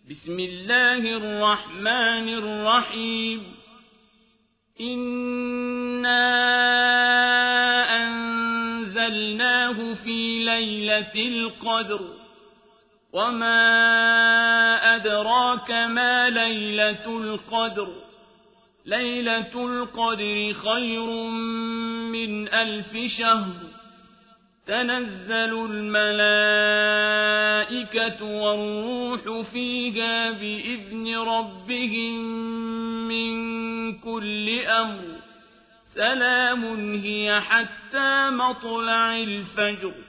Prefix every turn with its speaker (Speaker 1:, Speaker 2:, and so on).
Speaker 1: بسم الله الرحمن الرحيم إنا أنزلناه في ليلة القدر وما أدراك ما ليلة القدر ليلة القدر خير من 1000 شهر تنزل الملائكة والروح فيها بإذن ربهم من كل أمر سلام هي حتى مطلع الفجر